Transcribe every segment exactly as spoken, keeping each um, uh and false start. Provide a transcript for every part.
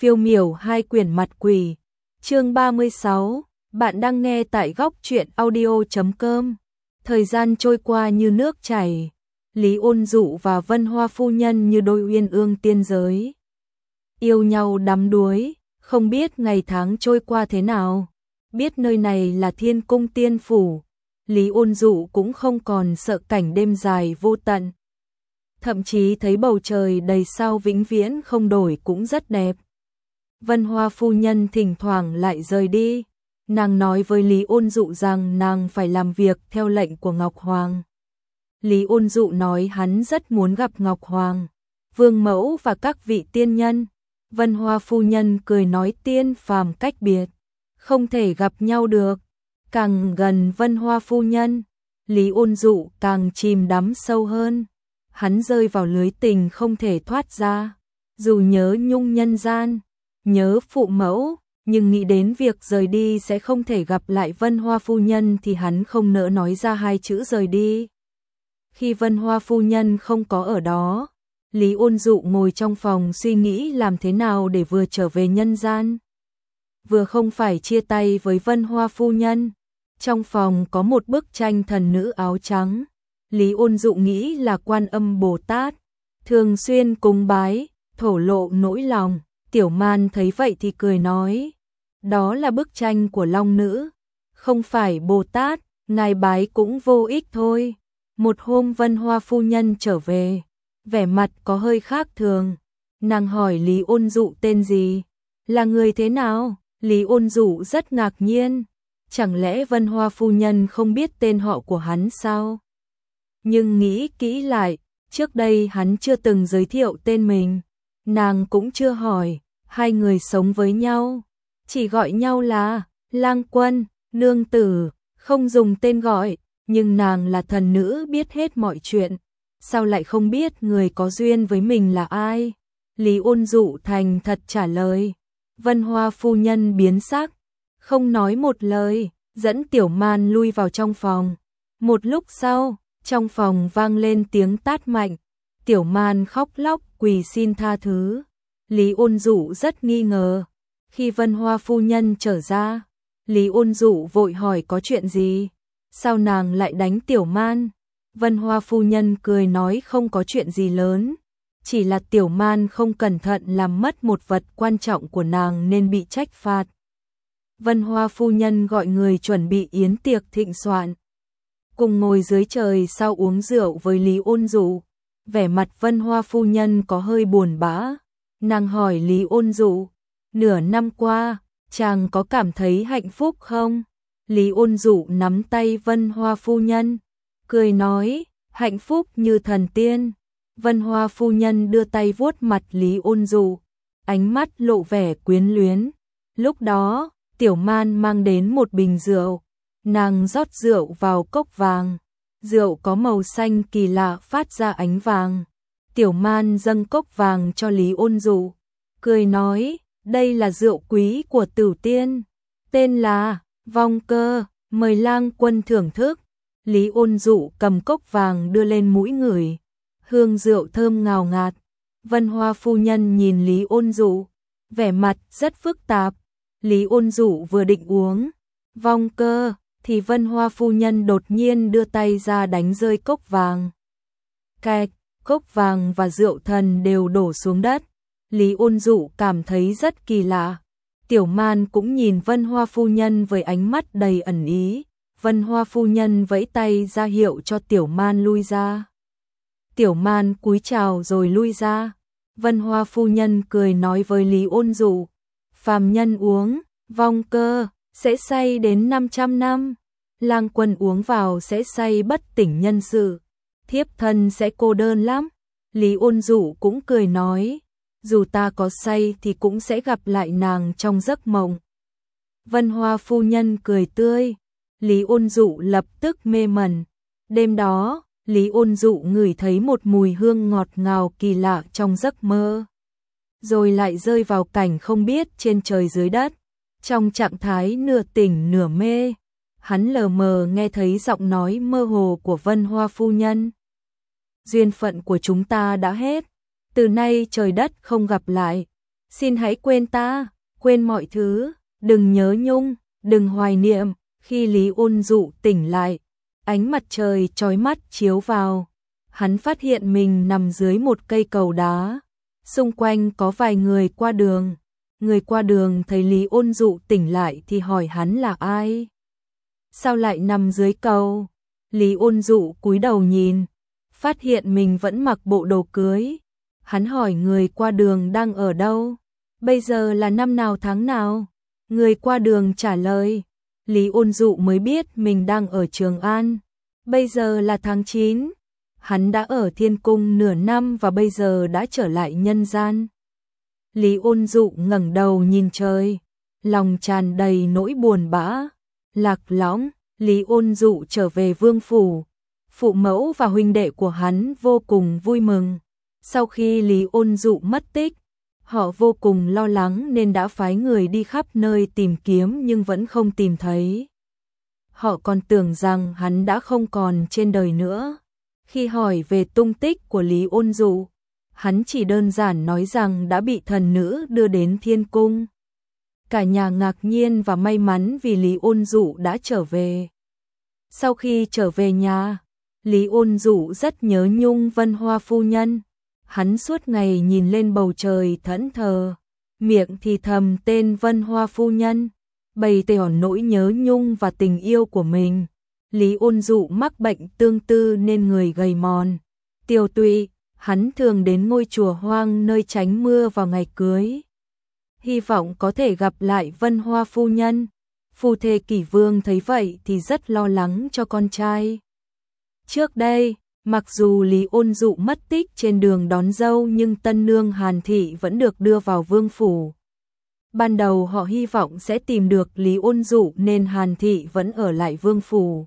Phiêu miểu hai quyển mặt quỷ. Chương ba mươi sáu, bạn đang nghe tại góc truyện audio chấm com. Thời gian trôi qua như nước chảy, Lý Ôn Dụ và Vân Hoa phu nhân như đôi uyên ương tiên giới. Yêu nhau đắm đuối, không biết ngày tháng trôi qua thế nào. Biết nơi này là Thiên Cung Tiên Phủ, Lý Ôn Dụ cũng không còn sợ cảnh đêm dài vô tận. Thậm chí thấy bầu trời đầy sao vĩnh viễn không đổi cũng rất đẹp. Vân Hoa phu nhân thỉnh thoảng lại rời đi, nàng nói với Lý Ôn Dụ rằng nàng phải làm việc theo lệnh của Ngọc Hoàng. Lý Ôn Dụ nói hắn rất muốn gặp Ngọc Hoàng, Vương Mẫu và các vị tiên nhân. Vân Hoa phu nhân cười nói tiên phàm cách biệt, không thể gặp nhau được. Càng gần Vân Hoa phu nhân, Lý Ôn Dụ càng chìm đắm sâu hơn. Hắn rơi vào lưới tình không thể thoát ra, dù nhớ nhung nhân gian, nhớ phụ mẫu, nhưng nghĩ đến việc rời đi sẽ không thể gặp lại Vân Hoa phu nhân thì hắn không nỡ nói ra hai chữ rời đi. Khi Vân Hoa phu nhân không có ở đó, Lý Ôn Dụ ngồi trong phòng suy nghĩ làm thế nào để vừa trở về nhân gian, vừa không phải chia tay với Vân Hoa phu nhân. Trong phòng có một bức tranh thần nữ áo trắng, Lý Ôn Dụ nghĩ là Quan Âm Bồ Tát, thường xuyên cúng bái, thổ lộ nỗi lòng. Tiểu Man thấy vậy thì cười nói, đó là bức tranh của Long Nữ, không phải Bồ Tát, ngài bái cũng vô ích thôi. Một hôm Vân Hoa phu nhân trở về, vẻ mặt có hơi khác thường. Nàng hỏi Lý Ôn Dụ tên gì, là người thế nào? Lý Ôn Dụ rất ngạc nhiên, chẳng lẽ Vân Hoa phu nhân không biết tên họ của hắn sao? Nhưng nghĩ kỹ lại, trước đây hắn chưa từng giới thiệu tên mình, nàng cũng chưa hỏi. Hai người sống với nhau, chỉ gọi nhau là lang quân, nương tử, không dùng tên gọi, nhưng nàng là thần nữ biết hết mọi chuyện, sao lại không biết người có duyên với mình là ai? Lý Ôn Dụ thành thật trả lời. Vân Hoa phu nhân biến sắc, không nói một lời, dẫn Tiểu Man lui vào trong phòng. Một lúc sau, trong phòng vang lên tiếng tát mạnh, Tiểu Man khóc lóc quỳ xin tha thứ. Lý Ôn Dụ rất nghi ngờ. Khi Vân Hoa phu nhân trở ra, Lý Ôn Dụ vội hỏi có chuyện gì, sao nàng lại đánh Tiểu Man? Vân Hoa phu nhân cười nói không có chuyện gì lớn, chỉ là Tiểu Man không cẩn thận làm mất một vật quan trọng của nàng nên bị trách phạt. Vân Hoa phu nhân gọi người chuẩn bị yến tiệc thịnh soạn, cùng ngồi dưới trời sao uống rượu với Lý Ôn Dụ. Vẻ mặt Vân Hoa phu nhân có hơi buồn bã. Nàng hỏi Lý Ôn Dụ, nửa năm qua, chàng có cảm thấy hạnh phúc không? Lý Ôn Dụ nắm tay Vân Hoa phu nhân, cười nói, hạnh phúc như thần tiên. Vân Hoa phu nhân đưa tay vuốt mặt Lý Ôn Dụ, ánh mắt lộ vẻ quyến luyến. Lúc đó, Tiểu Man mang đến một bình rượu, nàng rót rượu vào cốc vàng, rượu có màu xanh kỳ lạ phát ra ánh vàng. Tiểu Man dâng cốc vàng cho Lý Ôn Dụ, cười nói, đây là rượu quý của Tửu Tiên, tên là Vong Cơ, mời lang quân thưởng thức. Lý Ôn Dụ cầm cốc vàng đưa lên mũi ngửi, hương rượu thơm ngào ngạt. Vân Hoa phu nhân nhìn Lý Ôn Dụ, vẻ mặt rất phức tạp. Lý Ôn Dụ vừa định uống Vong Cơ thì Vân Hoa phu nhân đột nhiên đưa tay ra đánh rơi cốc vàng. Cạch, cốc vàng và rượu thần đều đổ xuống đất. Lý Ôn Dụ cảm thấy rất kỳ lạ. Tiểu Man cũng nhìn Vân Hoa phu nhân với ánh mắt đầy ẩn ý. Vân Hoa phu nhân vẫy tay ra hiệu cho Tiểu Man lui ra. Tiểu Man cúi chào rồi lui ra. Vân Hoa phu nhân cười nói với Lý Ôn Dụ, phàm nhân uống Vong Cơ sẽ say đến năm trăm năm, lang quân uống vào sẽ say bất tỉnh nhân sự, thiếp thân sẽ cô đơn lắm. Lý Ôn Dụ cũng cười nói, dù ta có say thì cũng sẽ gặp lại nàng trong giấc mộng. Vân Hoa phu nhân cười tươi, Lý Ôn Dụ lập tức mê mẩn. Đêm đó, Lý Ôn Dụ ngửi thấy một mùi hương ngọt ngào kỳ lạ trong giấc mơ, rồi lại rơi vào cảnh không biết trên trời dưới đất. Trong trạng thái nửa tỉnh nửa mê, hắn lờ mờ nghe thấy giọng nói mơ hồ của Vân Hoa phu nhân. Duyên phận của chúng ta đã hết, từ nay trời đất không gặp lại, Xin hãy quên ta, quên mọi thứ, đừng nhớ nhung, đừng hoài niệm. Khi Lý Ôn Dụ tỉnh lại, ánh mặt trời chói mắt chiếu vào. Hắn phát hiện mình nằm dưới một cây cầu đá. Xung quanh có vài người qua đường. Người qua đường thấy Lý Ôn Dụ tỉnh lại thì hỏi hắn là ai. Sao lại nằm dưới cầu? Lý Ôn Dụ cúi đầu nhìn, phát hiện mình vẫn mặc bộ đồ cưới. Hắn hỏi người qua đường đang ở đâu? Bây giờ là năm nào tháng nào? Người qua đường trả lời. Lý Ôn Dụ mới biết mình đang ở Trường An. Bây giờ là tháng chín. Hắn đã ở Thiên Cung nửa năm và bây giờ đã trở lại nhân gian. Lý Ôn Dụ ngẩng đầu nhìn trời, lòng tràn đầy nỗi buồn bã. Lạc Lõng, Lý Ôn Dụ trở về vương phủ. Phụ mẫu và huynh đệ của hắn vô cùng vui mừng. Sau khi Lý Ôn Dụ mất tích, họ vô cùng lo lắng nên đã phái người đi khắp nơi tìm kiếm nhưng vẫn không tìm thấy. Họ còn tưởng rằng hắn đã không còn trên đời nữa. Khi hỏi về tung tích của Lý Ôn Dụ, hắn chỉ đơn giản nói rằng đã bị thần nữ đưa đến Thiên Cung. Cả nhà ngạc nhiên và may mắn vì Lý Ôn Dụ đã trở về. Sau khi trở về nhà, Lý Ôn Dụ rất nhớ nhung Vân Hoa phu nhân. Hắn suốt ngày nhìn lên bầu trời thẫn thờ, miệng thì thầm tên Vân Hoa phu nhân, bày tỏ nỗi nhớ nhung và tình yêu của mình. Lý Ôn Dụ mắc bệnh tương tư nên người gầy mòn, tiều tụy, hắn thường đến ngôi chùa hoang nơi tránh mưa vào ngày cưới. Hy vọng có thể gặp lại Vân Hoa phu nhân. Phu thê Kỷ Vương thấy vậy thì rất lo lắng cho con trai. Trước đây, mặc dù Lý Ôn Dụ mất tích trên đường đón dâu nhưng tân nương Hàn Thị vẫn được đưa vào vương phủ. Ban đầu họ hy vọng sẽ tìm được Lý Ôn Dụ nên Hàn Thị vẫn ở lại vương phủ.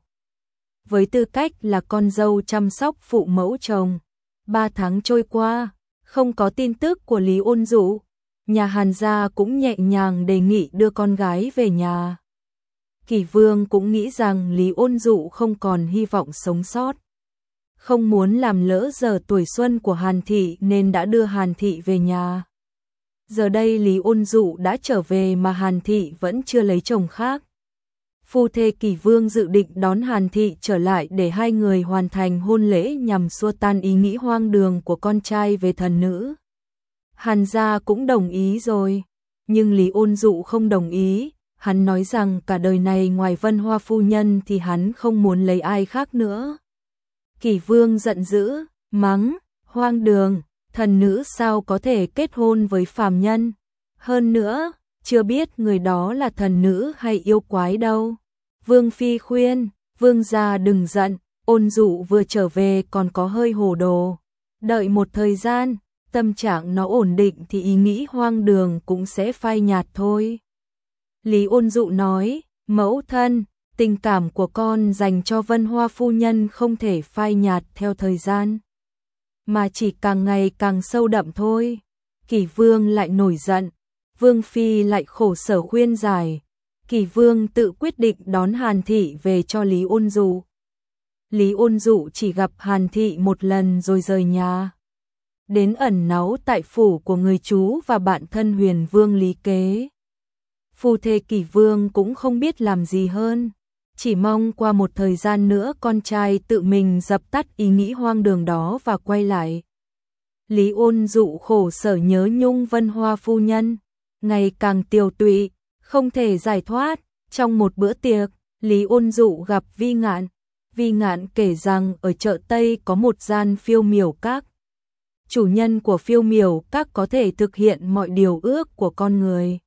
Với tư cách là con dâu chăm sóc phụ mẫu chồng, ba tháng trôi qua, không có tin tức của Lý Ôn Dụ. Nhà Hàn gia cũng nhẹ nhàng đề nghị đưa con gái về nhà. Kỷ Vương cũng nghĩ rằng Lý Ôn Dụ không còn hy vọng sống sót. Không muốn làm lỡ giờ tuổi xuân của Hàn Thị nên đã đưa Hàn Thị về nhà. Giờ đây Lý Ôn Dụ đã trở về mà Hàn Thị vẫn chưa lấy chồng khác. Phu thê Kỷ Vương dự định đón Hàn Thị trở lại để hai người hoàn thành hôn lễ nhằm xua tan ý nghĩ hoang đường của con trai về thần nữ. Hàn gia cũng đồng ý rồi, nhưng Lý Ôn Dụ không đồng ý. Hắn nói rằng cả đời này ngoài Vân Hoa phu nhân thì hắn không muốn lấy ai khác nữa. Kỷ Vương giận dữ, mắng, hoang đường, thần nữ sao có thể kết hôn với phàm nhân. Hơn nữa, chưa biết người đó là thần nữ hay yêu quái đâu. Vương Phi khuyên, Vương gia đừng giận, Ôn Dụ vừa trở về còn có hơi hồ đồ. Đợi một thời gian, tâm trạng nó ổn định thì ý nghĩ hoang đường cũng sẽ phai nhạt thôi. Lý Ôn Dụ nói, mẫu thân, tình cảm của con dành cho Vân Hoa phu nhân không thể phai nhạt theo thời gian, mà chỉ càng ngày càng sâu đậm thôi. Kỷ Vương lại nổi giận, Vương Phi lại khổ sở khuyên giải. Kỷ Vương tự quyết định đón Hàn Thị về cho Lý Ôn Dụ. Lý Ôn Dụ chỉ gặp Hàn Thị một lần rồi rời nhà, đến ẩn náu tại phủ của người chú và bạn thân Huyền Vương Lý Kế. Phu thê Kỷ Vương cũng không biết làm gì hơn, chỉ mong qua một thời gian nữa con trai tự mình dập tắt ý nghĩ hoang đường đó và quay lại. Lý Ôn Dụ khổ sở nhớ nhung Vân Hoa phu nhân, ngày càng tiều tụy, không thể giải thoát. Trong một bữa tiệc, Lý Ôn Dụ gặp Vi Ngạn. Vi Ngạn kể rằng ở chợ Tây có một gian phiêu miểu các. Chủ nhân của phiêu miểu các có thể thực hiện mọi điều ước của con người.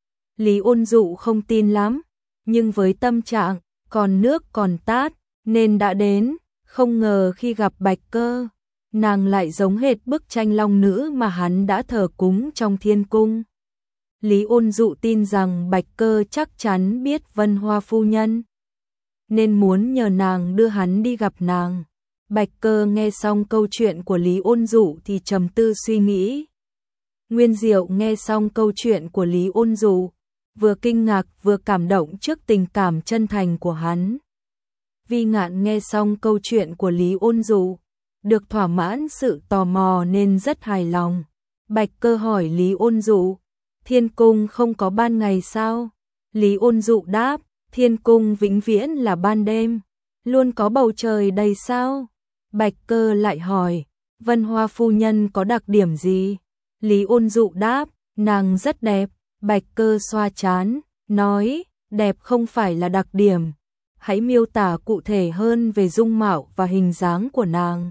Lý Ôn Dụ không tin lắm, nhưng với tâm trạng còn nước còn tát nên đã đến. Không ngờ khi gặp Bạch Cơ, nàng lại giống hệt bức tranh long nữ mà hắn đã thờ cúng trong Thiên Cung. Lý Ôn Dụ tin rằng Bạch Cơ chắc chắn biết Vân Hoa phu nhân, nên muốn nhờ nàng đưa hắn đi gặp nàng. Bạch Cơ nghe xong câu chuyện của Lý Ôn Dụ thì trầm tư suy nghĩ. Nguyên Diệu nghe xong câu chuyện của Lý Ôn Dụ, vừa kinh ngạc vừa cảm động trước tình cảm chân thành của hắn. Vi Ngạn nghe xong câu chuyện của Lý Ôn Dụ, được thỏa mãn sự tò mò nên rất hài lòng. Bạch Cơ hỏi Lý Ôn Dụ, Thiên cung không có ban ngày sao? Lý Ôn Dụ đáp, thiên cung vĩnh viễn là ban đêm, luôn có bầu trời đầy sao? Bạch Cơ lại hỏi, Vân Hoa phu nhân có đặc điểm gì? Lý Ôn Dụ đáp, nàng rất đẹp. Bạch Cơ xoa trán, nói, đẹp không phải là đặc điểm, hãy miêu tả cụ thể hơn về dung mạo và hình dáng của nàng.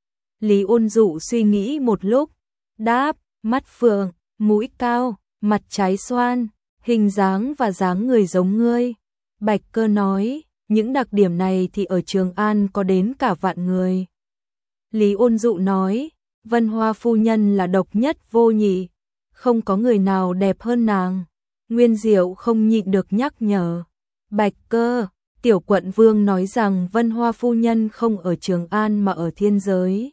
Lý Ôn Dụ suy nghĩ một lúc, đáp, mắt phượng, mũi cao, mặt trái xoan, hình dáng và dáng người giống ngươi. Bạch Cơ nói, những đặc điểm này thì ở Trường An có đến cả vạn người. Lý Ôn Dụ nói, Vân Hoa phu nhân là độc nhất vô nhị, không có người nào đẹp hơn nàng. Nguyên Diệu không nhịn được nhắc nhở, Bạch Cơ, Tiểu Quận Vương nói rằng Vân Hoa phu nhân không ở Trường An mà ở thiên giới.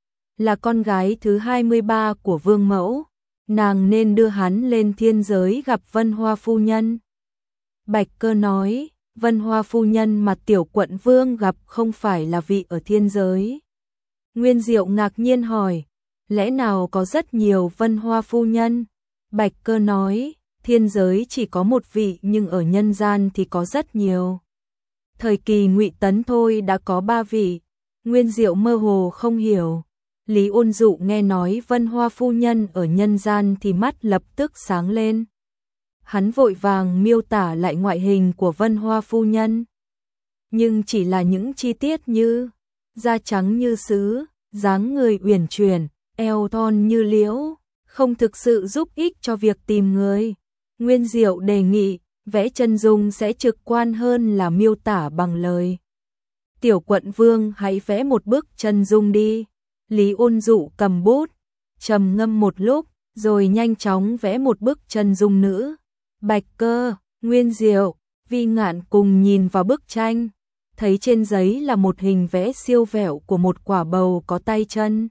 Là con gái thứ hai mươi ba của Vương Mẫu, nàng nên đưa hắn lên thiên giới gặp Vân Hoa phu nhân. Bạch Cơ nói, Vân Hoa phu nhân mà Tiểu Quận Vương gặp không phải là vị ở thiên giới. Nguyên Diệu ngạc nhiên hỏi, lẽ nào có rất nhiều Vân Hoa phu nhân? Bạch Cơ nói, thiên giới chỉ có một vị nhưng ở nhân gian thì có rất nhiều. Thời kỳ Ngụy Tấn thôi đã có ba vị. Nguyên Diệu mơ hồ không hiểu. Lý Ôn Dụ nghe nói Vân Hoa phu nhân ở nhân gian thì mắt lập tức sáng lên. Hắn vội vàng miêu tả lại ngoại hình của Vân Hoa phu nhân. Nhưng chỉ là những chi tiết như da trắng như sứ, dáng người uyển chuyển, eo thon như liễu, không thực sự giúp ích cho việc tìm người. Nguyên Diệu đề nghị, vẽ chân dung sẽ trực quan hơn là miêu tả bằng lời. Tiểu Quận Vương hãy vẽ một bức chân dung đi. Lý Ôn Dụ cầm bút, trầm ngâm một lúc, rồi nhanh chóng vẽ một bức chân dung nữ. Bạch Cơ, Nguyên Diệu, Vi Ngạn cùng nhìn vào bức tranh, thấy trên giấy là một hình vẽ siêu vẹo của một quả bầu có tay chân.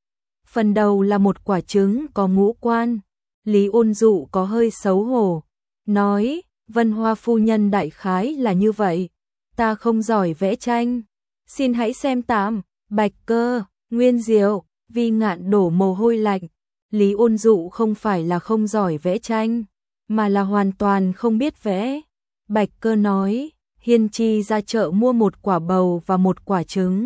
Phần đầu là một quả trứng có ngũ quan. Lý Ôn Dụ có hơi xấu hổ, nói, Vân Hoa phu nhân đại khái là như vậy, ta không giỏi vẽ tranh, xin hãy xem tạm. Bạch Cơ, Nguyên Diệu, Vi Ngạn đổ mồ hôi lạnh. Lý Ôn Dụ không phải là không giỏi vẽ tranh, mà là hoàn toàn không biết vẽ. Bạch Cơ nói, Hiên Chi ra chợ mua một quả bầu và một quả trứng,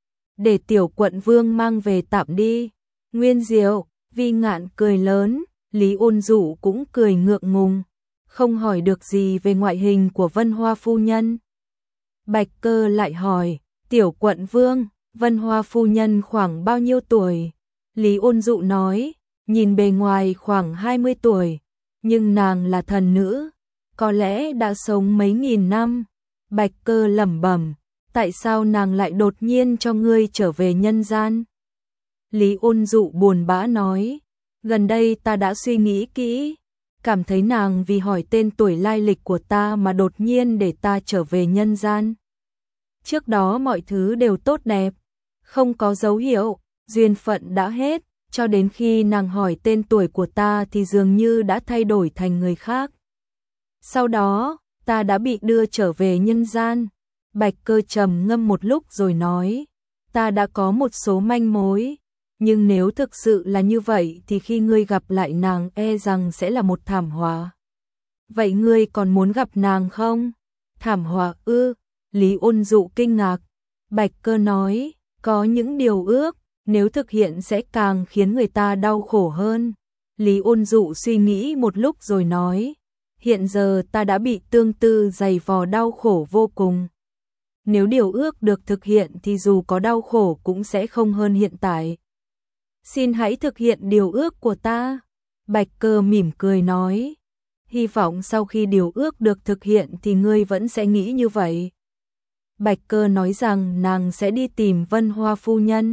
để Tiểu Quận Vương mang về tạm đi. Nguyên Diệu, Vi Ngạn cười lớn, Lý Ôn Dụ cũng cười ngượng ngùng, không hỏi được gì về ngoại hình của Vân Hoa phu nhân. Bạch Cơ lại hỏi, Tiểu Quận Vương, Vân Hoa phu nhân khoảng bao nhiêu tuổi? Lý Ôn Dụ nói, nhìn bề ngoài khoảng hai mươi tuổi, nhưng nàng là thần nữ, có lẽ đã sống mấy nghìn năm. Bạch Cơ lẩm bẩm, tại sao nàng lại đột nhiên cho ngươi trở về nhân gian? Lý Ôn Dụ buồn bã nói, gần đây ta đã suy nghĩ kỹ, cảm thấy nàng vì hỏi tên tuổi lai lịch của ta mà đột nhiên để ta trở về nhân gian. Trước đó mọi thứ đều tốt đẹp, không có dấu hiệu, duyên phận đã hết, cho đến khi nàng hỏi tên tuổi của ta thì dường như đã thay đổi thành người khác. Sau đó, ta đã bị đưa trở về nhân gian. Bạch Cơ trầm ngâm một lúc rồi nói, ta đã có một số manh mối, nhưng nếu thực sự là như vậy thì khi ngươi gặp lại nàng e rằng sẽ là một thảm họa. Vậy ngươi còn muốn gặp nàng không? Thảm họa ư? Lý Ôn Dụ kinh ngạc. Bạch Cơ nói, có những điều ước, nếu thực hiện sẽ càng khiến người ta đau khổ hơn. Lý Ôn Dụ suy nghĩ một lúc rồi nói, hiện giờ ta đã bị tương tư dày vò đau khổ vô cùng. Nếu điều ước được thực hiện thì dù có đau khổ cũng sẽ không hơn hiện tại. Xin hãy thực hiện điều ước của ta. Bạch Cơ mỉm cười nói, hy vọng sau khi điều ước được thực hiện thì ngươi vẫn sẽ nghĩ như vậy. Bạch Cơ nói rằng nàng sẽ đi tìm Vân Hoa phu nhân.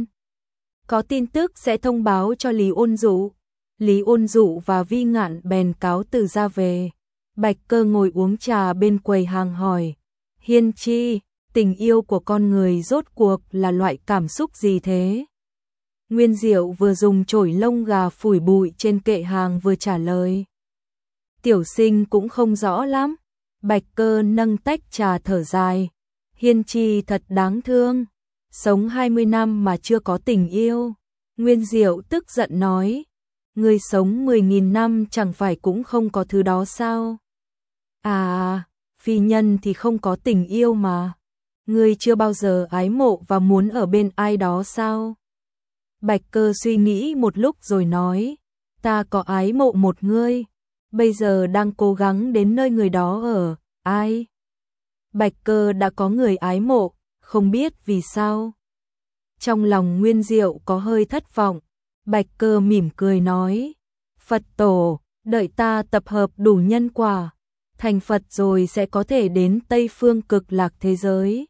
Có tin tức sẽ thông báo cho Lý Ôn Dụ. Lý Ôn Dụ và Vi Ngạn bèn cáo từ ra về. Bạch Cơ ngồi uống trà bên quầy hàng hỏi, Hiên Chi, tình yêu của con người rốt cuộc là loại cảm xúc gì thế? Nguyên Diệu vừa dùng chổi lông gà phủi bụi trên kệ hàng vừa trả lời, tiểu sinh cũng không rõ lắm. Bạch Cơ nâng tách trà thở dài, Hiên Chi thật đáng thương, sống hai mươi năm mà chưa có tình yêu. Nguyên Diệu tức giận nói, Ngươi sống mười nghìn năm chẳng phải cũng không có thứ đó sao? À, phi nhân thì không có tình yêu mà. Ngươi chưa bao giờ ái mộ và muốn ở bên ai đó sao? Bạch Cơ suy nghĩ một lúc rồi nói, ta có ái mộ một người, bây giờ đang cố gắng đến nơi người đó ở, ai? Bạch Cơ đã có người ái mộ, không biết vì sao. Trong lòng Nguyên Diệu có hơi thất vọng, Bạch Cơ mỉm cười nói, Phật tổ, đợi ta tập hợp đủ nhân quả, thành Phật rồi sẽ có thể đến Tây Phương Cực Lạc thế giới.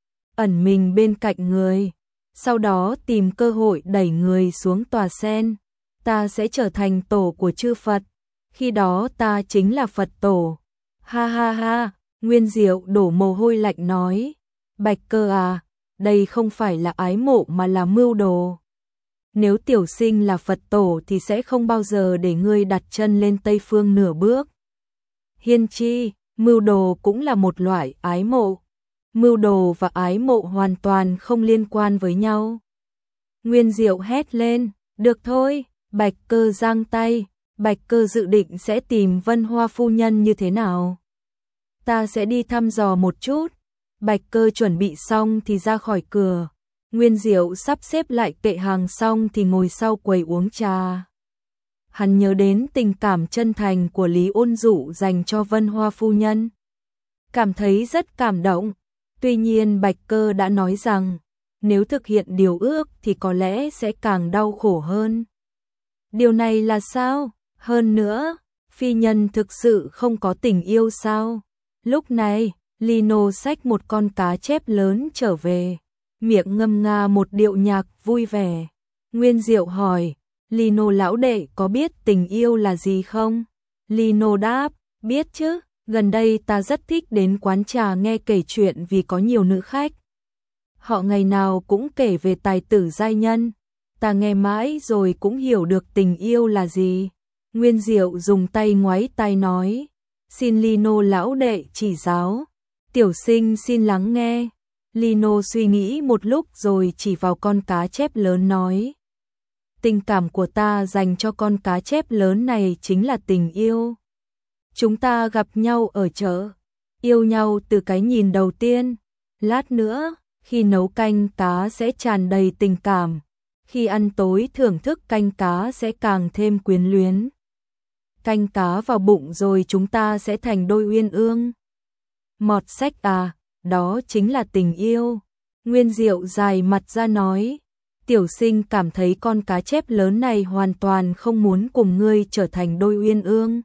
Ẩn mình bên cạnh người, sau đó tìm cơ hội đẩy người xuống tòa sen, ta sẽ trở thành tổ của chư Phật, khi đó ta chính là Phật tổ. Ha ha ha, Nguyên Diệu đổ mồ hôi lạnh nói, Bạch Cơ à, đây không phải là ái mộ mà là mưu đồ. Nếu tiểu sinh là Phật tổ thì sẽ không bao giờ để ngươi đặt chân lên Tây Phương nửa bước. Hiên chi, mưu đồ cũng là một loại ái mộ. Mưu đồ và ái mộ hoàn toàn không liên quan với nhau. Nguyên Diệu hét lên, được thôi, Bạch Cơ giang tay, Bạch Cơ dự định sẽ tìm Vân Hoa phu nhân như thế nào? Ta sẽ đi thăm dò một chút. Bạch Cơ chuẩn bị xong thì ra khỏi cửa. Nguyên Diệu sắp xếp lại kệ hàng xong thì ngồi sau quầy uống trà. Hắn nhớ đến tình cảm chân thành của Lý Ôn Dụ dành cho Vân Hoa phu nhân. Cảm thấy rất cảm động. Tuy nhiên Bạch Cơ đã nói rằng, nếu thực hiện điều ước thì có lẽ sẽ càng đau khổ hơn. Điều này là sao? Hơn nữa, phi nhân thực sự không có tình yêu sao? Lúc này, Lino xách một con cá chép lớn trở về, miệng ngâm nga một điệu nhạc vui vẻ. Nguyên Diệu hỏi, Lino lão đệ có biết tình yêu là gì không? Lino đáp, biết chứ, gần đây ta rất thích đến quán trà nghe kể chuyện vì có nhiều nữ khách. Họ ngày nào cũng kể về tài tử giai nhân, ta nghe mãi rồi cũng hiểu được tình yêu là gì. Nguyên Diệu dùng tay ngoáy tai nói, xin Lino lão đệ chỉ giáo, tiểu sinh xin lắng nghe. Lino suy nghĩ một lúc rồi chỉ vào con cá chép lớn nói, tình cảm của ta dành cho con cá chép lớn này chính là tình yêu. Chúng ta gặp nhau ở chợ, yêu nhau từ cái nhìn đầu tiên, lát nữa, khi nấu canh cá sẽ tràn đầy tình cảm, khi ăn tối thưởng thức canh cá sẽ càng thêm quyến luyến. Canh cá vào bụng rồi chúng ta sẽ thành đôi uyên ương. Mọt sách à, đó chính là tình yêu. Nguyên Diệu dài mặt ra nói, tiểu sinh cảm thấy con cá chép lớn này hoàn toàn không muốn cùng ngươi trở thành đôi uyên ương.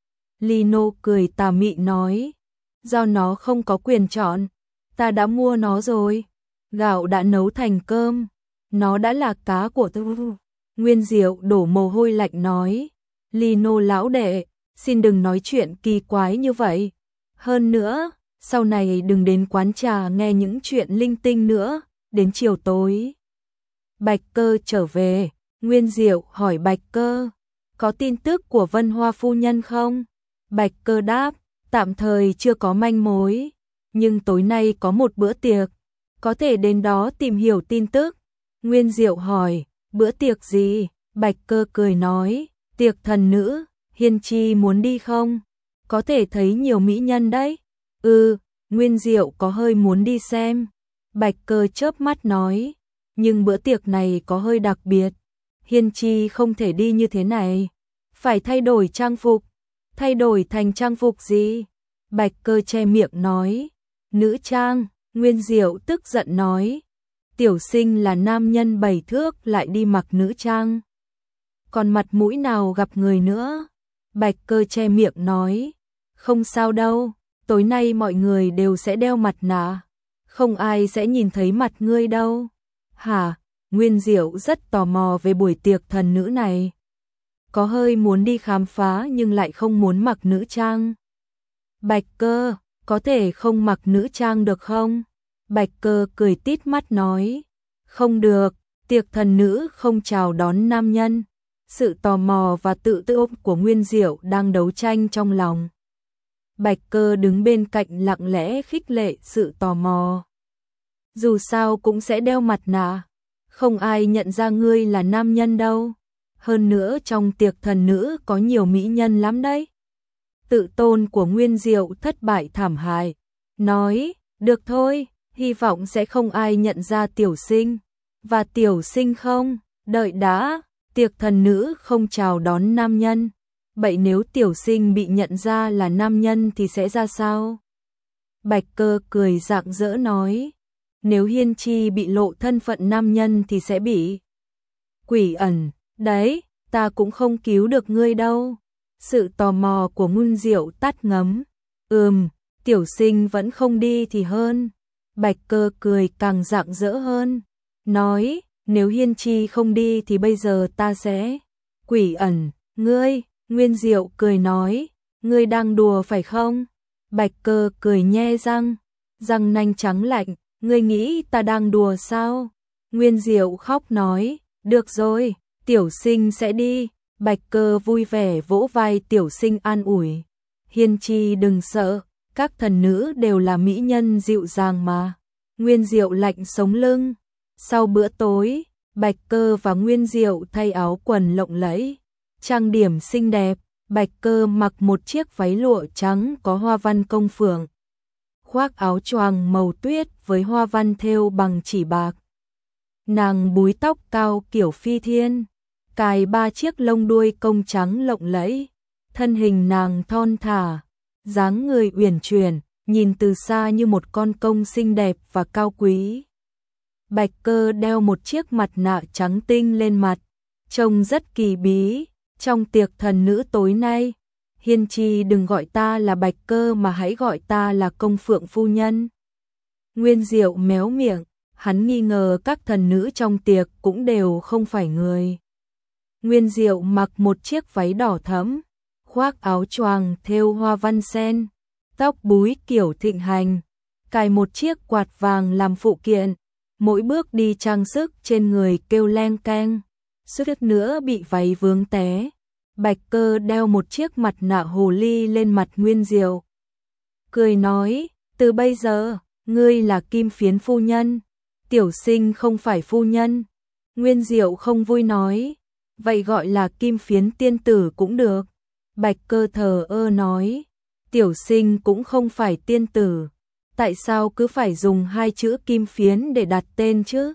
Lino cười tà mị nói, do nó không có quyền chọn, ta đã mua nó rồi, gạo đã nấu thành cơm, nó đã là cá của tôi. Nguyên Diệu đổ mồ hôi lạnh nói, Lino lão đệ, xin đừng nói chuyện kỳ quái như vậy. Hơn nữa, sau này đừng đến quán trà nghe những chuyện linh tinh nữa, đến chiều tối. Bạch Cơ trở về, Nguyên Diệu hỏi Bạch Cơ, có tin tức của Vân Hoa phu nhân không? Bạch Cơ đáp, tạm thời chưa có manh mối, nhưng tối nay có một bữa tiệc, có thể đến đó tìm hiểu tin tức. Nguyên Diệu hỏi, bữa tiệc gì? Bạch Cơ cười nói, tiệc thần nữ, Hiên Chi muốn đi không? Có thể thấy nhiều mỹ nhân đấy. Ừ, Nguyên Diệu có hơi muốn đi xem. Bạch Cơ chớp mắt nói, nhưng bữa tiệc này có hơi đặc biệt. Hiên Chi không thể đi như thế này, phải thay đổi trang phục. Thay đổi thành trang phục gì? Bạch Cơ che miệng nói, nữ trang. Nguyên Diệu tức giận nói, tiểu sinh là nam nhân bảy thước lại đi mặc nữ trang, còn mặt mũi nào gặp người nữa? Bạch Cơ che miệng nói, không sao đâu, tối nay mọi người đều sẽ đeo mặt nạ, không ai sẽ nhìn thấy mặt ngươi đâu. Hả? Nguyên Diệu rất tò mò về buổi tiệc thần nữ này, có hơi muốn đi khám phá nhưng lại không muốn mặc nữ trang. Bạch Cơ, có thể không mặc nữ trang được không? Bạch Cơ cười tít mắt nói, không được, tiệc thần nữ không chào đón nam nhân. Sự tò mò và tự tự ôm của Nguyên Diệu đang đấu tranh trong lòng. Bạch Cơ đứng bên cạnh lặng lẽ khích lệ sự tò mò. Dù sao cũng sẽ đeo mặt nạ, không ai nhận ra ngươi là nam nhân đâu. hơn nữa trong tiệc thần nữ có nhiều mỹ nhân lắm đấy. Tự tôn của Nguyên Diệu thất bại thảm hại, nói, được thôi, hy vọng sẽ không ai nhận ra Tiểu Sinh. Và Tiểu Sinh không, đợi đã, tiệc thần nữ không chào đón nam nhân. Vậy nếu Tiểu Sinh bị nhận ra là nam nhân thì sẽ ra sao? Bạch Cơ cười rạng rỡ nói, nếu Hiên Chi bị lộ thân phận nam nhân thì sẽ bị quỷ ẩn, đấy, ta cũng không cứu được ngươi đâu. Sự tò mò của Nguyên Diệu tắt ngấm, ừm, Tiểu Sinh vẫn không đi thì hơn. Bạch Cơ cười càng rạng rỡ hơn, nói, nếu Hiên Chi không đi thì bây giờ ta sẽ quỷ ẩn, ngươi. Nguyên Diệu cười nói, ngươi đang đùa phải không? Bạch Cơ cười nhe răng, răng nanh trắng lạnh, ngươi nghĩ ta đang đùa sao? Nguyên Diệu khóc nói, được rồi, Tiểu Sinh sẽ đi. Bạch Cơ vui vẻ vỗ vai Tiểu Sinh an ủi, Hiên Chi đừng sợ, các thần nữ đều là mỹ nhân dịu dàng mà. Nguyên Diệu lạnh sống lưng. Sau bữa tối, Bạch Cơ và Nguyên Diệu thay áo quần lộng lẫy, trang điểm xinh đẹp. Bạch Cơ mặc một chiếc váy lụa trắng có hoa văn công phượng, khoác áo choàng màu tuyết với hoa văn thêu bằng chỉ bạc. Nàng búi tóc cao kiểu phi thiên, cài ba chiếc lông đuôi công trắng lộng lẫy, thân hình nàng thon thả, dáng người uyển chuyển, nhìn từ xa như một con công xinh đẹp và cao quý. Bạch Cơ đeo một chiếc mặt nạ trắng tinh lên mặt, trông rất kỳ bí. Trong tiệc thần nữ tối nay, Hiên Chi đừng gọi ta là Bạch Cơ mà hãy gọi ta là Công Phượng phu nhân. Nguyên Diệu méo miệng, hắn nghi ngờ các thần nữ trong tiệc cũng đều không phải người. Nguyên Diệu mặc một chiếc váy đỏ thẫm, khoác áo choàng thêu hoa văn sen, tóc búi kiểu thịnh hành, cài một chiếc quạt vàng làm phụ kiện, mỗi bước đi trang sức trên người kêu leng keng. Suýt nữa bị váy vướng té. Bạch Cơ đeo một chiếc mặt nạ hồ ly lên mặt Nguyên Diệu, cười nói, từ bây giờ, ngươi là Kim Phiến phu nhân, Tiểu Sinh không phải phu nhân. Nguyên Diệu không vui nói, vậy gọi là Kim Phiến tiên tử cũng được. Bạch Cơ thờ ơ nói, Tiểu Sinh cũng không phải tiên tử, tại sao cứ phải dùng hai chữ Kim Phiến để đặt tên chứ?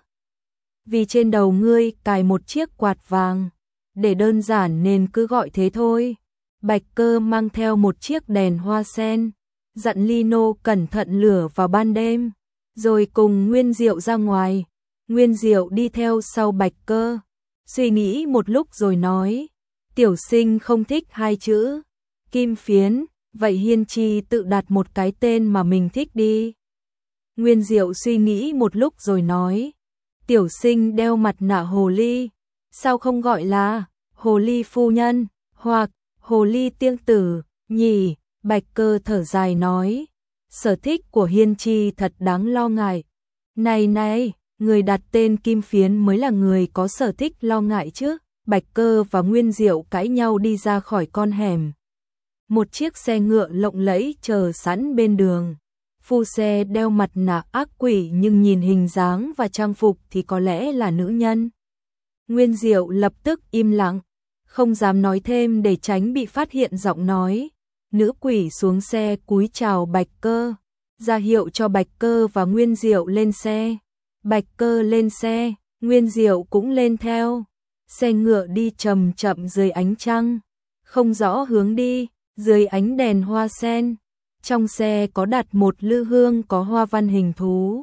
Vì trên đầu ngươi cài một chiếc quạt vàng, để đơn giản nên cứ gọi thế thôi. Bạch Cơ mang theo một chiếc đèn hoa sen, dặn Lino cẩn thận lửa vào ban đêm, rồi cùng Nguyên Diệu ra ngoài. Nguyên Diệu đi theo sau Bạch Cơ, suy nghĩ một lúc rồi nói, Tiểu Sinh không thích hai chữ Kim Phiến, vậy Hiên Chi tự đặt một cái tên mà mình thích đi. Nguyên Diệu suy nghĩ một lúc rồi nói, Tiểu Sinh đeo mặt nạ hồ ly, sao không gọi là hồ ly phu nhân hoặc hồ ly tiên tử nhỉ? Bạch Cơ thở dài nói, sở thích của Hiên Chi thật đáng lo ngại. Này này, người đặt tên Kim Phiến mới là người có sở thích lo ngại chứ. Bạch Cơ và Nguyên Diệu cãi nhau đi ra khỏi con hẻm. Một chiếc xe ngựa lộng lẫy chờ sẵn bên đường. Phu xe đeo mặt nạ ác quỷ nhưng nhìn hình dáng và trang phục thì có lẽ là nữ nhân. Nguyên Diệu lập tức im lặng, không dám nói thêm để tránh bị phát hiện giọng nói. Nữ quỷ xuống xe cúi chào Bạch Cơ, ra hiệu cho Bạch Cơ và Nguyên Diệu lên xe. Bạch Cơ lên xe, Nguyên Diệu cũng lên theo. Xe ngựa đi chậm chậm dưới ánh trăng, không rõ hướng đi, dưới ánh đèn hoa sen. Trong xe có đặt một lư hương có hoa văn hình thú.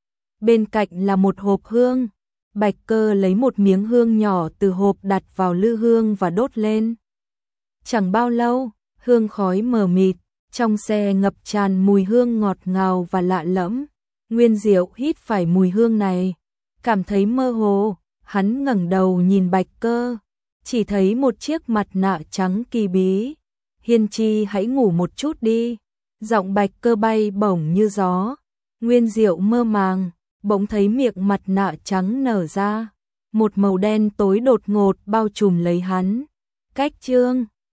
Bên cạnh là một hộp hương. Bạch Cơ lấy một miếng hương nhỏ từ hộp đặt vào lư hương và đốt lên. Chẳng bao lâu, hương khói mờ mịt, trong xe ngập tràn mùi hương ngọt ngào và lạ lẫm. Nguyên Diệu hít phải mùi hương này, cảm thấy mơ hồ, hắn ngẩng đầu nhìn Bạch Cơ, chỉ thấy một chiếc mặt nạ trắng kỳ bí. Hiên Chi hãy ngủ một chút đi. Giọng Bạch Cơ bay bổng như gió. Nguyên Diệu mơ màng, bỗng thấy miệng mặt nạ trắng nở ra, một màu đen tối đột ngột bao trùm lấy hắn. Cách chương